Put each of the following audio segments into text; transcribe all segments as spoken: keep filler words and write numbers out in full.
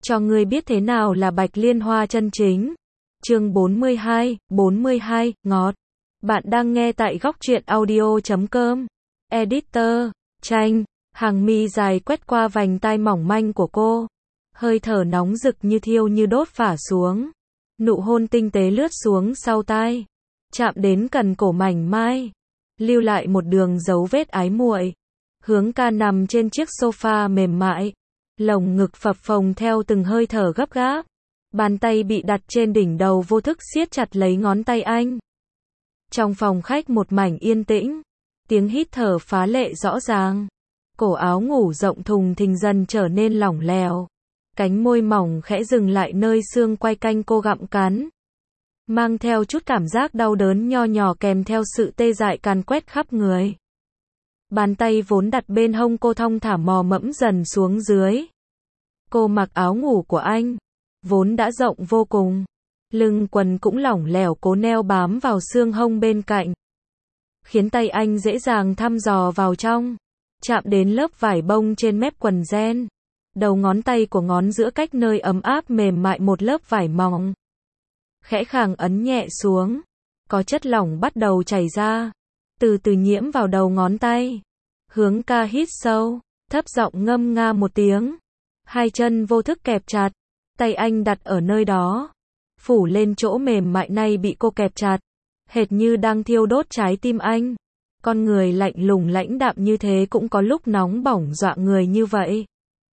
cho ngươi biết thế nào là Bạch Liên Hoa chân chính. Chương bốn mươi hai, bốn mươi hai, ngọt. Bạn đang nghe tại góc truyện audio chấm com. Editor, Tranh, hàng mi dài quét qua vành tai mỏng manh của cô. Hơi thở nóng rực như thiêu như đốt phả xuống. Nụ hôn tinh tế lướt xuống sau tai. Chạm đến cần cổ mảnh mai. Lưu lại một đường dấu vết ái muội. Hướng ca nằm trên chiếc sofa mềm mại. Lồng ngực phập phồng theo từng hơi thở gấp gáp. Bàn tay bị đặt trên đỉnh đầu vô thức siết chặt lấy ngón tay anh. Trong phòng khách một mảnh yên tĩnh. Tiếng hít thở phá lệ rõ ràng. Cổ áo ngủ rộng thùng thình dần trở nên lỏng lẻo. Cánh môi mỏng khẽ dừng lại nơi xương quai canh cô gặm cắn. Mang theo chút cảm giác đau đớn nho nhỏ kèm theo sự tê dại càn quét khắp người. Bàn tay vốn đặt bên hông cô thong thả mò mẫm dần xuống dưới. Cô mặc áo ngủ của anh. Vốn đã rộng vô cùng. Lưng quần cũng lỏng lẻo cố neo bám vào xương hông bên cạnh. Khiến tay anh dễ dàng thăm dò vào trong. Chạm đến lớp vải bông trên mép quần jean. Đầu ngón tay của ngón giữa cách nơi ấm áp mềm mại một lớp vải mỏng. Khẽ khàng ấn nhẹ xuống. Có chất lỏng bắt đầu chảy ra. Từ từ nhiễm vào đầu ngón tay. Hướng ca hít sâu. Thấp giọng ngâm nga một tiếng. Hai chân vô thức kẹp chặt. Tay anh đặt ở nơi đó. Phủ lên chỗ mềm mại này bị cô kẹp chặt. Hệt như đang thiêu đốt trái tim anh. Con người lạnh lùng lãnh đạm như thế cũng có lúc nóng bỏng dọa người như vậy.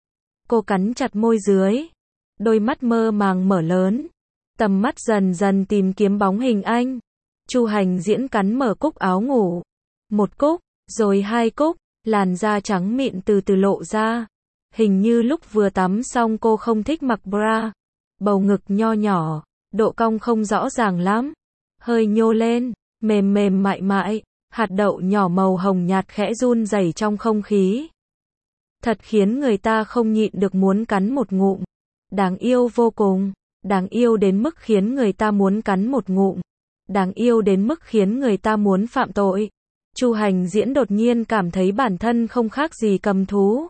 Cô cắn chặt môi dưới. Đôi mắt mơ màng mở lớn. Tầm mắt dần dần tìm kiếm bóng hình anh. Chu Hành Diễn cắn mở cúc áo ngủ. Một cúc, rồi hai cúc, làn da trắng mịn từ từ lộ ra. Hình như lúc vừa tắm xong cô không thích mặc bra. Bầu ngực nho nhỏ, độ cong không rõ ràng lắm. Hơi nhô lên, mềm mềm mại mại, hạt đậu nhỏ màu hồng nhạt khẽ run rẩy trong không khí. Thật khiến người ta không nhịn được muốn cắn một ngụm. Đáng yêu vô cùng, đáng yêu đến mức khiến người ta muốn cắn một ngụm. Đáng yêu đến mức khiến người ta muốn phạm tội. Chu Hành Diễn đột nhiên cảm thấy bản thân không khác gì cầm thú.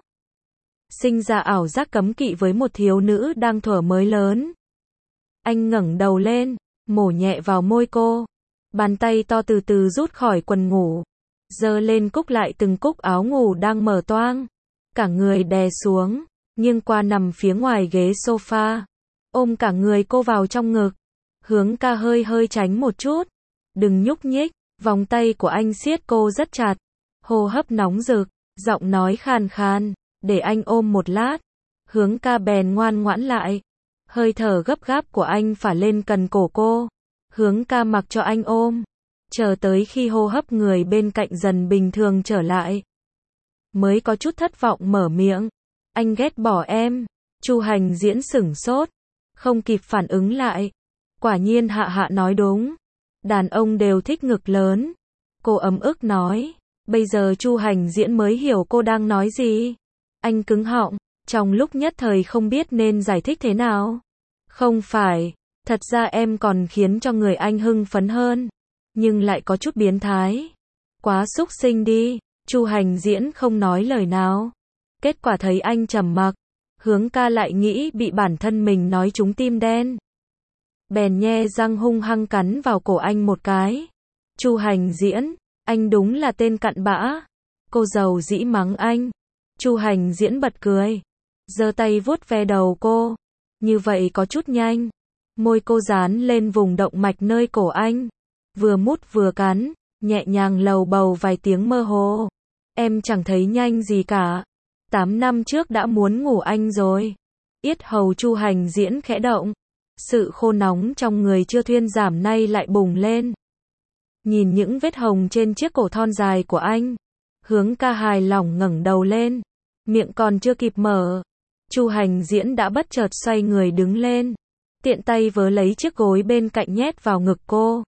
Sinh ra ảo giác cấm kỵ với một thiếu nữ đang thuở mới lớn. Anh ngẩng đầu lên, mổ nhẹ vào môi cô. Bàn tay to từ từ rút khỏi quần ngủ. Giơ lên cúc lại từng cúc áo ngủ đang mở toang. Cả người đè xuống, nghiêng qua nằm phía ngoài ghế sofa. Ôm cả người cô vào trong ngực. Hướng ca hơi hơi tránh một chút. Đừng nhúc nhích, vòng tay của anh siết cô rất chặt. Hô hấp nóng rực, giọng nói khàn khàn. Để anh ôm một lát. Hướng ca bèn ngoan ngoãn lại. Hơi thở gấp gáp của anh phả lên cần cổ cô. Hướng ca mặc cho anh ôm. Chờ tới khi hô hấp người bên cạnh dần bình thường trở lại. Mới có chút thất vọng mở miệng. Anh ghét bỏ em. Chu Hành Diễn sửng sốt. Không kịp phản ứng lại. Quả nhiên Hạ Hạ nói đúng. Đàn ông đều thích ngực lớn. Cô ấm ức nói. Bây giờ Chu Hành Diễn mới hiểu cô đang nói gì. Anh cứng họng. Trong lúc nhất thời không biết nên giải thích thế nào. Không phải. Thật ra em còn khiến cho người anh hưng phấn hơn. Nhưng lại có chút biến thái. Quá xúc sinh đi. Chu Hành Diễn không nói lời nào. Kết quả thấy anh trầm mặc. Hướng ca lại nghĩ bị bản thân mình nói trúng tim đen. Bèn nhe răng hung hăng cắn vào cổ anh một cái. Chu Hành Diễn, anh đúng là tên cặn bã. Cô giàu dĩ mắng anh. Chu Hành Diễn bật cười. Giơ tay vuốt ve đầu cô. Như vậy có chút nhanh. Môi cô dán lên vùng động mạch nơi cổ anh. Vừa mút vừa cắn. Nhẹ nhàng lầu bầu vài tiếng mơ hồ. Em chẳng thấy nhanh gì cả. Tám năm trước đã muốn ngủ anh rồi. Yết hầu Chu Hành Diễn khẽ động. Sự khô nóng trong người chưa thuyên giảm nay lại bùng lên. Nhìn những vết hồng trên chiếc cổ thon dài của anh. Hướng ca hài lòng ngẩng đầu lên. Miệng còn chưa kịp mở. Chu Hành Diễn đã bất chợt xoay người đứng lên. Tiện tay vớ lấy chiếc gối bên cạnh nhét vào ngực cô.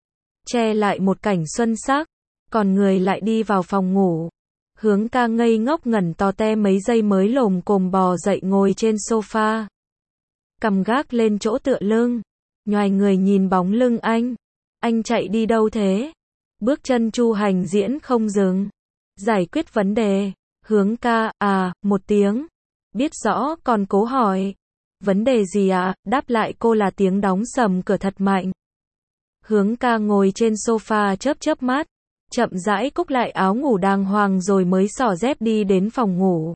Che lại một cảnh xuân sắc. Còn người lại đi vào phòng ngủ. Hướng ca ngây ngốc ngẩn to te mấy giây mới lồm cồm bò dậy ngồi trên sofa. Cầm gác lên chỗ tựa lưng. Nhoài người nhìn bóng lưng anh. Anh chạy đi đâu thế? Bước chân Chu Hành Diễn không dừng. Giải quyết vấn đề. Hướng ca, à, một tiếng. Biết rõ còn cố hỏi. Vấn đề gì ạ? Đáp lại cô là tiếng đóng sầm cửa thật mạnh. Hướng ca ngồi trên sofa chớp chớp mắt, chậm rãi cúc lại áo ngủ đàng hoàng rồi mới xỏ dép đi đến phòng ngủ.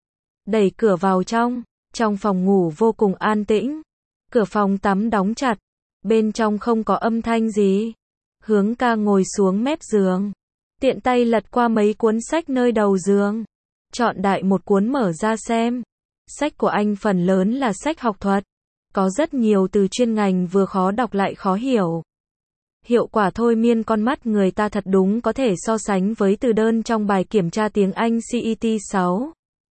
Đẩy cửa vào trong, trong phòng ngủ vô cùng an tĩnh. Cửa phòng tắm đóng chặt, bên trong không có âm thanh gì. Hướng ca ngồi xuống mép giường, tiện tay lật qua mấy cuốn sách nơi đầu giường, chọn đại một cuốn mở ra xem. Sách của anh phần lớn là sách học thuật, có rất nhiều từ chuyên ngành vừa khó đọc lại khó hiểu. Hiệu quả thôi miên con mắt người ta thật đúng có thể so sánh với từ đơn trong bài kiểm tra tiếng Anh C E T sáu.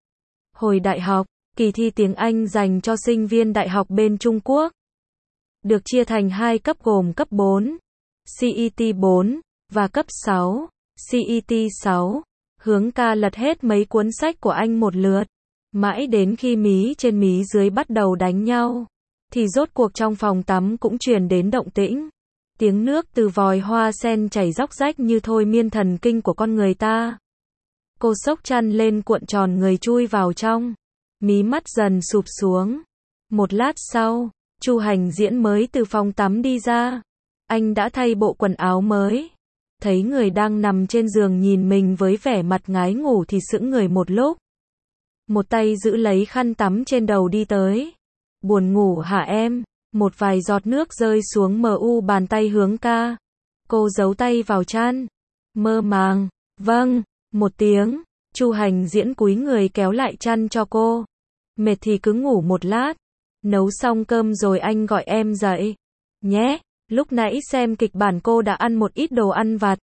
Hồi đại học, kỳ thi tiếng Anh dành cho sinh viên đại học bên Trung Quốc được chia thành hai cấp gồm cấp bốn, C E T bốn, và cấp sáu, C E T sáu. Hướng ca lật hết mấy cuốn sách của anh một lượt, mãi đến khi mí trên mí dưới bắt đầu đánh nhau, thì rốt cuộc trong phòng tắm cũng truyền đến động tĩnh. Tiếng nước từ vòi hoa sen chảy róc rách như thôi miên thần kinh của con người ta. Cô xốc chăn lên cuộn tròn người chui vào trong, mí mắt dần sụp xuống. Một lát sau, Chu Hành Diễn mới từ phòng tắm đi ra. Anh đã thay bộ quần áo mới. Thấy người đang nằm trên giường nhìn mình với vẻ mặt ngái ngủ thì sững người một lúc. Một tay giữ lấy khăn tắm trên đầu đi tới. Buồn ngủ hả em? Một vài giọt nước rơi xuống mờ u bàn tay Hướng ca. Cô giấu tay vào chăn. Mơ màng. Vâng. Một tiếng. Chu Hành Diễn cúi người kéo lại chăn cho cô. Mệt thì cứ ngủ một lát. Nấu xong cơm rồi anh gọi em dậy. Nhé. Lúc nãy xem kịch bản cô đã ăn một ít đồ ăn vặt.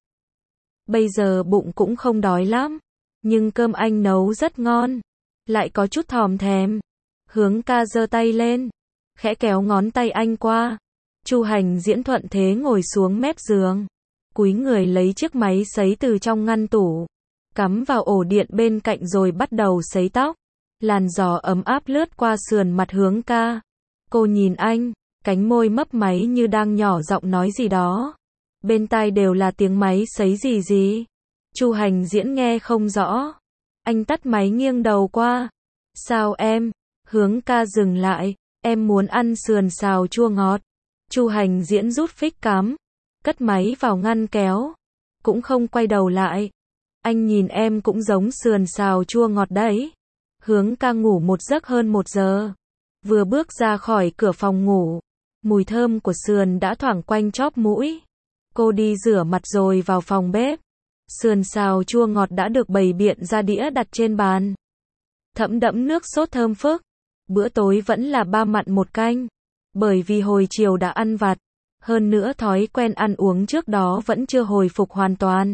Bây giờ bụng cũng không đói lắm. Nhưng cơm anh nấu rất ngon. Lại có chút thòm thèm. Hướng ca giơ tay lên, khẽ kéo ngón tay anh qua. Chu Hành Diễn thuận thế ngồi xuống mép giường, cúi người lấy chiếc máy sấy từ trong ngăn tủ, cắm vào ổ điện bên cạnh rồi bắt đầu sấy tóc. Làn gió ấm áp lướt qua sườn mặt Hướng ca. Cô nhìn anh, cánh môi mấp máy như đang nhỏ giọng nói gì đó. Bên tai đều là tiếng máy sấy gì gì. Chu Hành Diễn nghe không rõ. Anh tắt máy nghiêng đầu qua. Sao em? Hướng ca dừng lại. Em muốn ăn sườn xào chua ngọt. Chu Hành Diễn rút phích cắm, cất máy vào ngăn kéo, cũng không quay đầu lại. Anh nhìn em cũng giống sườn xào chua ngọt đấy. Hướng ca ngủ một giấc hơn một giờ. Vừa bước ra khỏi cửa phòng ngủ, mùi thơm của sườn đã thoảng quanh chóp mũi. Cô đi rửa mặt rồi vào phòng bếp. Sườn xào chua ngọt đã được bày biện ra đĩa đặt trên bàn, thấm đẫm nước sốt thơm phức. Bữa tối vẫn là ba mặn một canh, bởi vì hồi chiều đã ăn vặt, hơn nữa thói quen ăn uống trước đó vẫn chưa hồi phục hoàn toàn.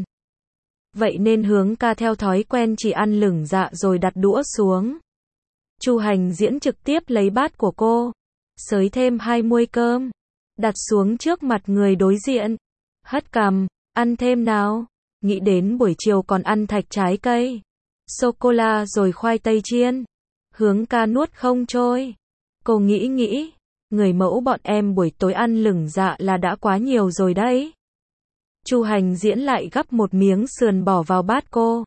Vậy nên Hướng ca theo thói quen chỉ ăn lửng dạ rồi đặt đũa xuống. Chu Hành Diễn trực tiếp lấy bát của cô, xới thêm hai muôi cơm, đặt xuống trước mặt người đối diện, hất cằm, ăn thêm nào. Nghĩ đến buổi chiều còn ăn thạch trái cây, sô-cô-la rồi khoai tây chiên. Hướng ca nuốt không trôi. Cô nghĩ nghĩ, người mẫu bọn em buổi tối ăn lửng dạ là đã quá nhiều rồi đấy. Chu Hành Diễn lại gắp một miếng sườn bỏ vào bát cô.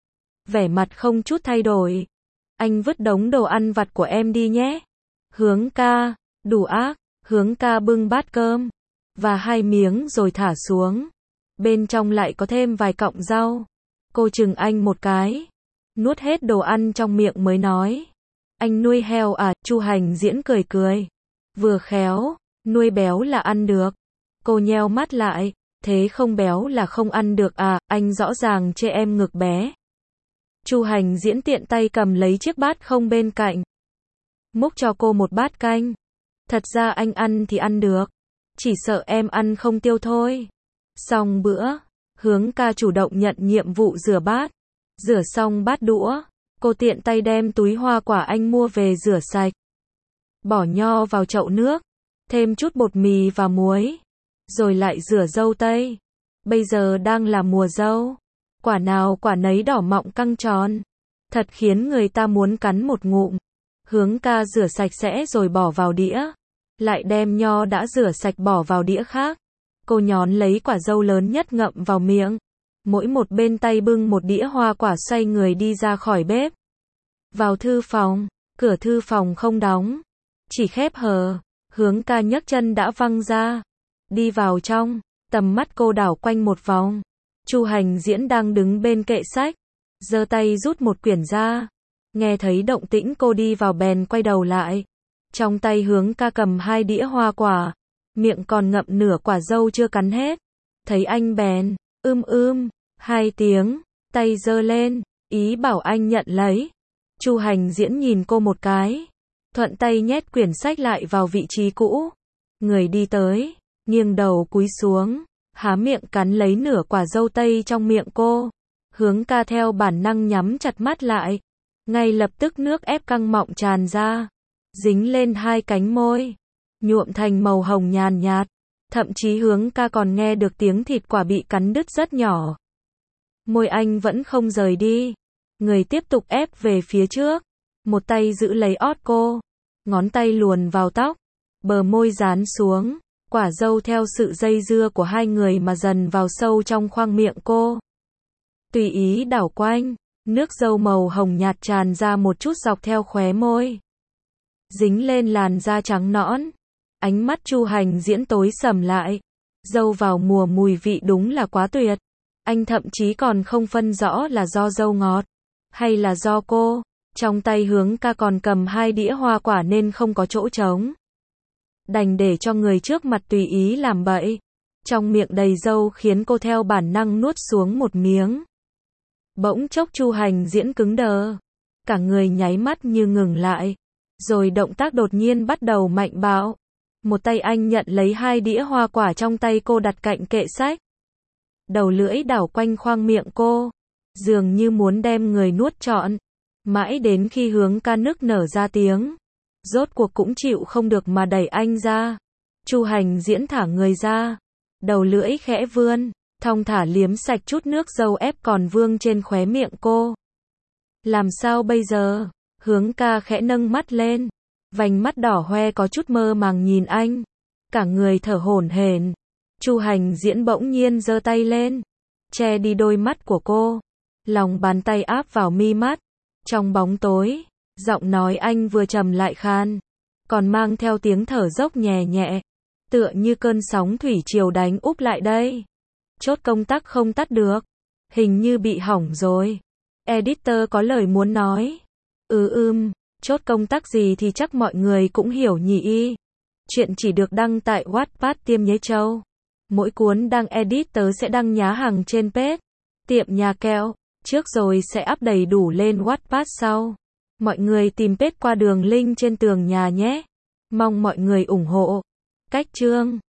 Vẻ mặt không chút thay đổi. Anh vứt đống đồ ăn vặt của em đi nhé. Hướng ca, đủ ác. Hướng ca bưng bát cơm và hai miếng rồi thả xuống. Bên trong lại có thêm vài cọng rau. Cô chừng anh một cái, nuốt hết đồ ăn trong miệng mới nói. Anh nuôi heo à? Chu Hành Diễn cười cười. Vừa khéo, nuôi béo là ăn được. Cô nheo mắt lại. Thế không béo là không ăn được à? Anh rõ ràng chê em ngực bé. Chu Hành Diễn tiện tay cầm lấy chiếc bát không bên cạnh, múc cho cô một bát canh. Thật ra anh ăn thì ăn được, chỉ sợ em ăn không tiêu thôi. Xong bữa, Hướng ca chủ động nhận nhiệm vụ rửa bát. Rửa xong bát đũa, cô tiện tay đem túi hoa quả anh mua về rửa sạch. Bỏ nho vào chậu nước, thêm chút bột mì và muối, rồi lại rửa dâu tây. Bây giờ đang là mùa dâu, quả nào quả nấy đỏ mọng căng tròn, thật khiến người ta muốn cắn một ngụm. Hướng ca rửa sạch sẽ rồi bỏ vào đĩa, lại đem nho đã rửa sạch bỏ vào đĩa khác. Cô nhón lấy quả dâu lớn nhất ngậm vào miệng, mỗi một bên tay bưng một đĩa hoa quả, xoay người đi ra khỏi bếp. Vào thư phòng, cửa thư phòng không đóng. chỉ khép hờ, Hướng ca nhấc chân đã văng ra, đi vào trong, tầm mắt cô đảo quanh một vòng. Chu Hành Diễn đang đứng bên kệ sách, giơ tay rút một quyển ra, nghe thấy động tĩnh cô đi vào bèn quay đầu lại. Trong tay Hướng ca cầm hai đĩa hoa quả, miệng còn ngậm nửa quả dâu chưa cắn hết. Thấy anh bèn, ưm ưm, hai tiếng, tay giơ lên, ý bảo anh nhận lấy. Chu Hành Diễn nhìn cô một cái, thuận tay nhét quyển sách lại vào vị trí cũ. Người đi tới, nghiêng đầu cúi xuống, há miệng cắn lấy nửa quả dâu tây trong miệng cô. Hướng ca theo bản năng nhắm chặt mắt lại, ngay lập tức nước ép căng mọng tràn ra, dính lên hai cánh môi, nhuộm thành màu hồng nhàn nhạt. Thậm chí Hướng ca còn nghe được tiếng thịt quả bị cắn đứt rất nhỏ. Môi anh vẫn không rời đi, người tiếp tục ép về phía trước, một tay giữ lấy ót cô, ngón tay luồn vào tóc, bờ môi dán xuống, quả dâu theo sự dây dưa của hai người mà dần vào sâu trong khoang miệng cô. Tùy ý đảo quanh, nước dâu màu hồng nhạt tràn ra một chút dọc theo khóe môi, dính lên làn da trắng nõn. Ánh mắt Chu Hành Diễn tối sầm lại, dâu vào mùa mùi vị đúng là quá tuyệt. Anh thậm chí còn không phân rõ là do dâu ngọt, hay là do cô. Trong tay Hướng ca còn cầm hai đĩa hoa quả nên không có chỗ trống. Đành để cho người trước mặt tùy ý làm bậy. Trong miệng đầy dâu khiến cô theo bản năng nuốt xuống một miếng. Bỗng chốc Chu Hành Diễn cứng đờ, cả người nháy mắt như ngừng lại, rồi động tác đột nhiên bắt đầu mạnh bạo. Một tay anh nhận lấy hai đĩa hoa quả trong tay cô đặt cạnh kệ sách. Đầu lưỡi đảo quanh khoang miệng cô, dường như muốn đem người nuốt trọn. Mãi đến khi Hướng ca nức nở ra tiếng, rốt cuộc cũng chịu không được mà đẩy anh ra. Chu Hành Diễn thả người ra, đầu lưỡi khẽ vươn, thong thả liếm sạch chút nước dâu ép còn vương trên khóe miệng cô. Làm sao bây giờ? Hướng ca khẽ nâng mắt lên, vành mắt đỏ hoe có chút mơ màng nhìn anh, cả người thở hổn hển. Chu Hành Diễn bỗng nhiên giơ tay lên, che đi đôi mắt của cô, lòng bàn tay áp vào mi mắt. Trong bóng tối, giọng nói anh vừa trầm lại khan, còn mang theo tiếng thở dốc nhẹ nhẹ, tựa như cơn sóng thủy triều đánh úp lại đây. Chốt công tắc không tắt được, hình như bị hỏng rồi. Editor có lời muốn nói. Ừ ưm, chốt công tắc gì thì chắc mọi người cũng hiểu nhỉ y. Chuyện chỉ được đăng tại Wattpad Tiêm Nhế Châu. Mỗi cuốn đăng edit tớ sẽ đăng nhá hàng trên page Tiệm Nhà Kẹo trước rồi sẽ up đầy đủ lên Wattpad sau. Mọi người tìm page qua đường link trên tường nhà nhé. Mong mọi người ủng hộ. Cách chương